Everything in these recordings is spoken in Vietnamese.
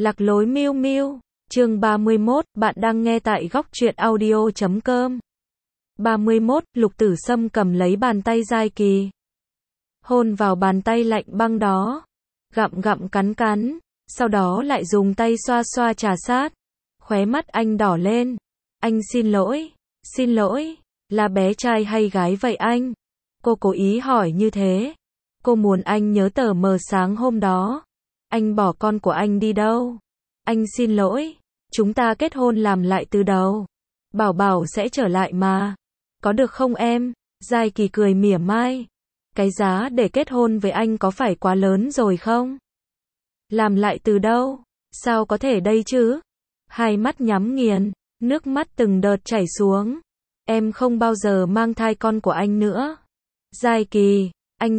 Lạc lối miêu miêu, chương 31, bạn đang nghe tại góc truyện audio.com. 31, Lục Tử Sâm cầm lấy bàn tay Giai Kỳ. Hôn vào bàn tay lạnh băng đó. Gặm gặm cắn cắn, sau đó lại dùng tay xoa xoa trà sát. Khóe mắt anh đỏ lên. Anh xin lỗi, là bé trai hay gái vậy anh? Cô cố ý hỏi như thế. Cô muốn anh nhớ tờ mờ sáng hôm đó. Anh bỏ con của anh đi đâu? Anh xin lỗi, chúng ta kết hôn làm lại từ đầu. Bảo bảo sẽ trở lại mà. Có được không em? Giai Kỳ cười mỉa mai. Cái giá để kết hôn với anh có phải quá lớn rồi không? Làm lại từ đâu? Sao có thể đây chứ? Hai mắt nhắm nghiền, nước mắt từng đợt chảy xuống. Em không bao giờ mang thai con của anh nữa. Giai Kỳ, anh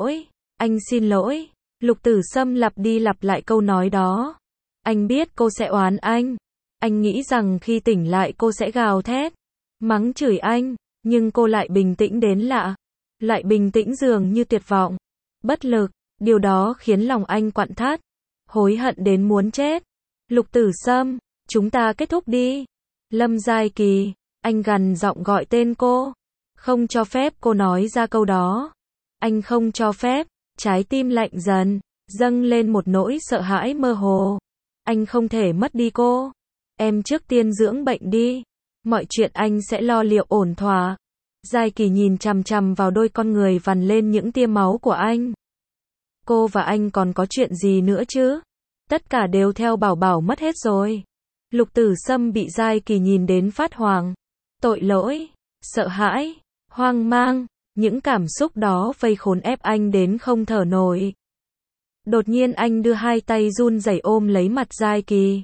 xin lỗi. Lục Tử Sâm lặp đi lặp lại câu nói đó. Anh biết cô sẽ oán anh. Anh nghĩ rằng khi tỉnh lại cô sẽ gào thét, mắng chửi anh, nhưng cô lại bình tĩnh đến lạ. Lại bình tĩnh dường như tuyệt vọng, bất lực, điều đó khiến lòng anh quặn thắt, hối hận đến muốn chết. Lục Tử Sâm, chúng ta kết thúc đi. Lâm Giai Kỳ, anh gằn giọng gọi tên cô. Không cho phép cô nói ra câu đó. Anh không cho phép. Trái tim lạnh dần, dâng lên một nỗi sợ hãi mơ hồ. Anh không thể mất đi cô. Em trước tiên dưỡng bệnh đi. Mọi chuyện anh sẽ lo liệu ổn thỏa. Giai Kỳ nhìn chằm chằm vào đôi con người vằn lên những tia máu của anh. Cô và anh còn có chuyện gì nữa chứ? Tất cả đều theo bảo bảo mất hết rồi. Lục Tử Sâm bị Giai Kỳ nhìn đến phát hoảng. Tội lỗi, sợ hãi, hoang mang. Những cảm xúc đó vây khốn ép anh đến không thở nổi. Đột nhiên anh đưa hai tay run rẩy ôm lấy mặt Giai Kỳ.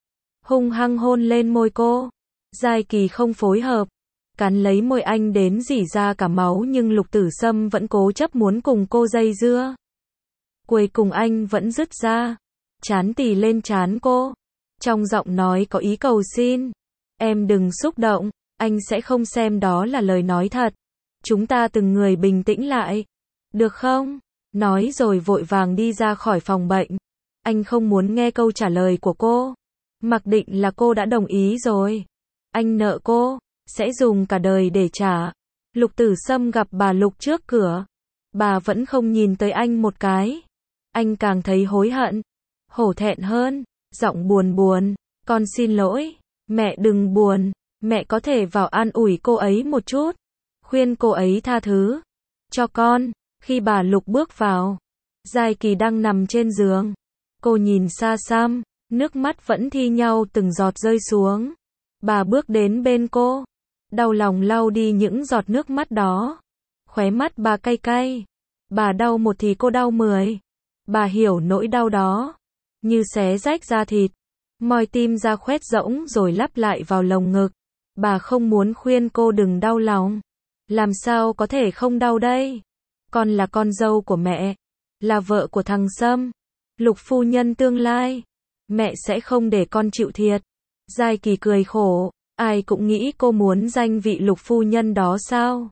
Hung hăng hôn lên môi cô. Giai Kỳ không phối hợp, cắn lấy môi anh đến rỉ ra cả máu, nhưng Lục Tử Sâm vẫn cố chấp muốn cùng cô dây dưa. Cuối cùng anh vẫn dứt ra, trán tì lên trán cô. Trong giọng nói có ý cầu xin. Em đừng xúc động, anh sẽ không xem đó là lời nói thật. Chúng ta từng người bình tĩnh lại. Được không? Nói rồi vội vàng đi ra khỏi phòng bệnh. Anh không muốn nghe câu trả lời của cô. Mặc định là cô đã đồng ý rồi. Anh nợ cô, sẽ dùng cả đời để trả. Lục Tử Sâm gặp bà Lục trước cửa. Bà vẫn không nhìn tới anh một cái. Anh càng thấy hối hận, hổ thẹn hơn, giọng buồn buồn. Con xin lỗi, mẹ đừng buồn. Mẹ có thể vào an ủi cô ấy một chút. Khuyên cô ấy tha thứ cho con. Khi bà Lục bước vào, Giai Kỳ đang nằm trên giường. Cô nhìn xa xăm, nước mắt vẫn thi nhau từng giọt rơi xuống. Bà bước đến bên cô, đau lòng lau đi những giọt nước mắt đó. Khóe mắt bà cay cay. Bà đau một thì cô đau 10. Bà hiểu nỗi đau đó, như xé rách da thịt, moi tim ra khoét rỗng rồi lắp lại vào lồng ngực. Bà không muốn khuyên cô đừng đau lòng. Làm sao có thể không đau đây? Con là con dâu của mẹ, là vợ của thằng Sâm, Lục phu nhân tương lai. Mẹ sẽ không để con chịu thiệt. Giai Kỳ cười khổ, ai cũng nghĩ cô muốn danh vị Lục phu nhân đó sao?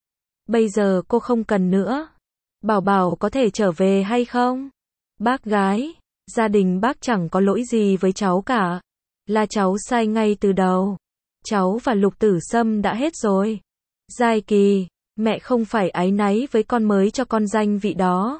Bây giờ cô không cần nữa. Bảo bảo có thể trở về hay không? Bác gái, gia đình bác chẳng có lỗi gì với cháu cả. Là cháu sai ngay từ đầu. Cháu và Lục Tử Sâm đã hết rồi. Giai Kỳ, mẹ không phải áy náy với con mới cho con danh vị đó.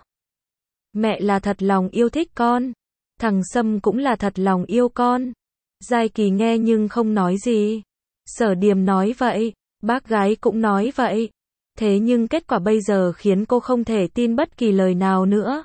Mẹ là thật lòng yêu thích con. Thằng Sâm cũng là thật lòng yêu con. Giai Kỳ nghe nhưng không nói gì. Sở Điềm nói vậy, bác gái cũng nói vậy. Thế nhưng kết quả bây giờ khiến cô không thể tin bất kỳ lời nào nữa.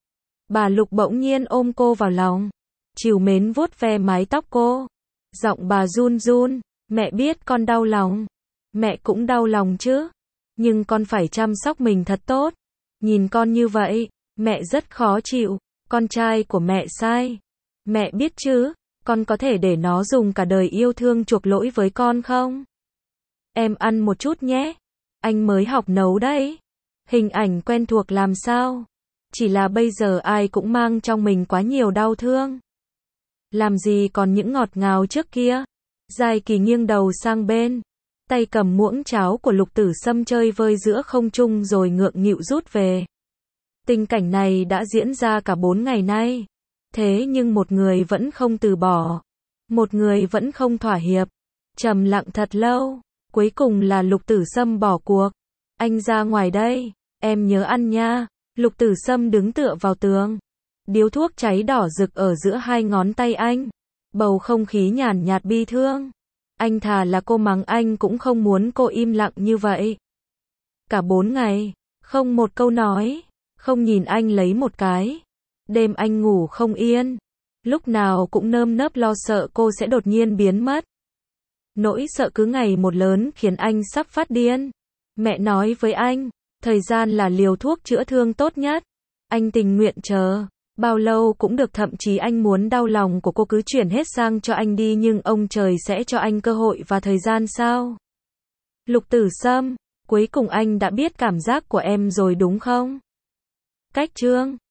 Bà Lục bỗng nhiên ôm cô vào lòng, trìu mến vuốt ve mái tóc cô. Giọng bà run run, mẹ biết con đau lòng. Mẹ cũng đau lòng chứ. Nhưng con phải chăm sóc mình thật tốt. Nhìn con như vậy, mẹ rất khó chịu. Con trai của mẹ sai. Mẹ biết chứ, con có thể để nó dùng cả đời yêu thương chuộc lỗi với con không? Em ăn một chút nhé. Anh mới học nấu đấy. Hình ảnh quen thuộc làm sao? Chỉ là bây giờ ai cũng mang trong mình quá nhiều đau thương. Làm gì còn những ngọt ngào trước kia? Giai Kỳ nghiêng đầu sang bên, tay cầm muỗng cháo của Lục Tử Sâm chơi vơi giữa không trung rồi ngượng nghịu rút về. Tình cảnh này đã diễn ra cả 4 ngày nay. Thế nhưng một người vẫn không từ bỏ. Một người vẫn không thỏa hiệp. Trầm lặng thật lâu. Cuối cùng là Lục Tử Sâm bỏ cuộc. Anh ra ngoài đây. Em nhớ ăn nha. Lục Tử Sâm đứng tựa vào tường. Điếu thuốc cháy đỏ rực ở giữa hai ngón tay anh. Bầu không khí nhàn nhạt bi thương. Anh thà là cô mắng anh cũng không muốn cô im lặng như vậy. Cả 4 ngày, không một câu nói, không nhìn anh lấy một cái. Đêm anh ngủ không yên. Lúc nào cũng nơm nớp lo sợ cô sẽ đột nhiên biến mất. Nỗi sợ cứ ngày một lớn khiến anh sắp phát điên. Mẹ nói với anh, thời gian là liều thuốc chữa thương tốt nhất. Anh tình nguyện chờ. Bao lâu cũng được, thậm chí anh muốn đau lòng của cô cứ chuyển hết sang cho anh đi, nhưng ông trời sẽ cho anh cơ hội và thời gian sao? Lục Tử Sâm, cuối cùng anh đã biết cảm giác của em rồi đúng không? Cách chương